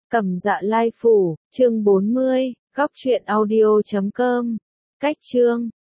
Cầm Dạ Lai Phủ, chương 40, góc truyện audio.com. Cách chương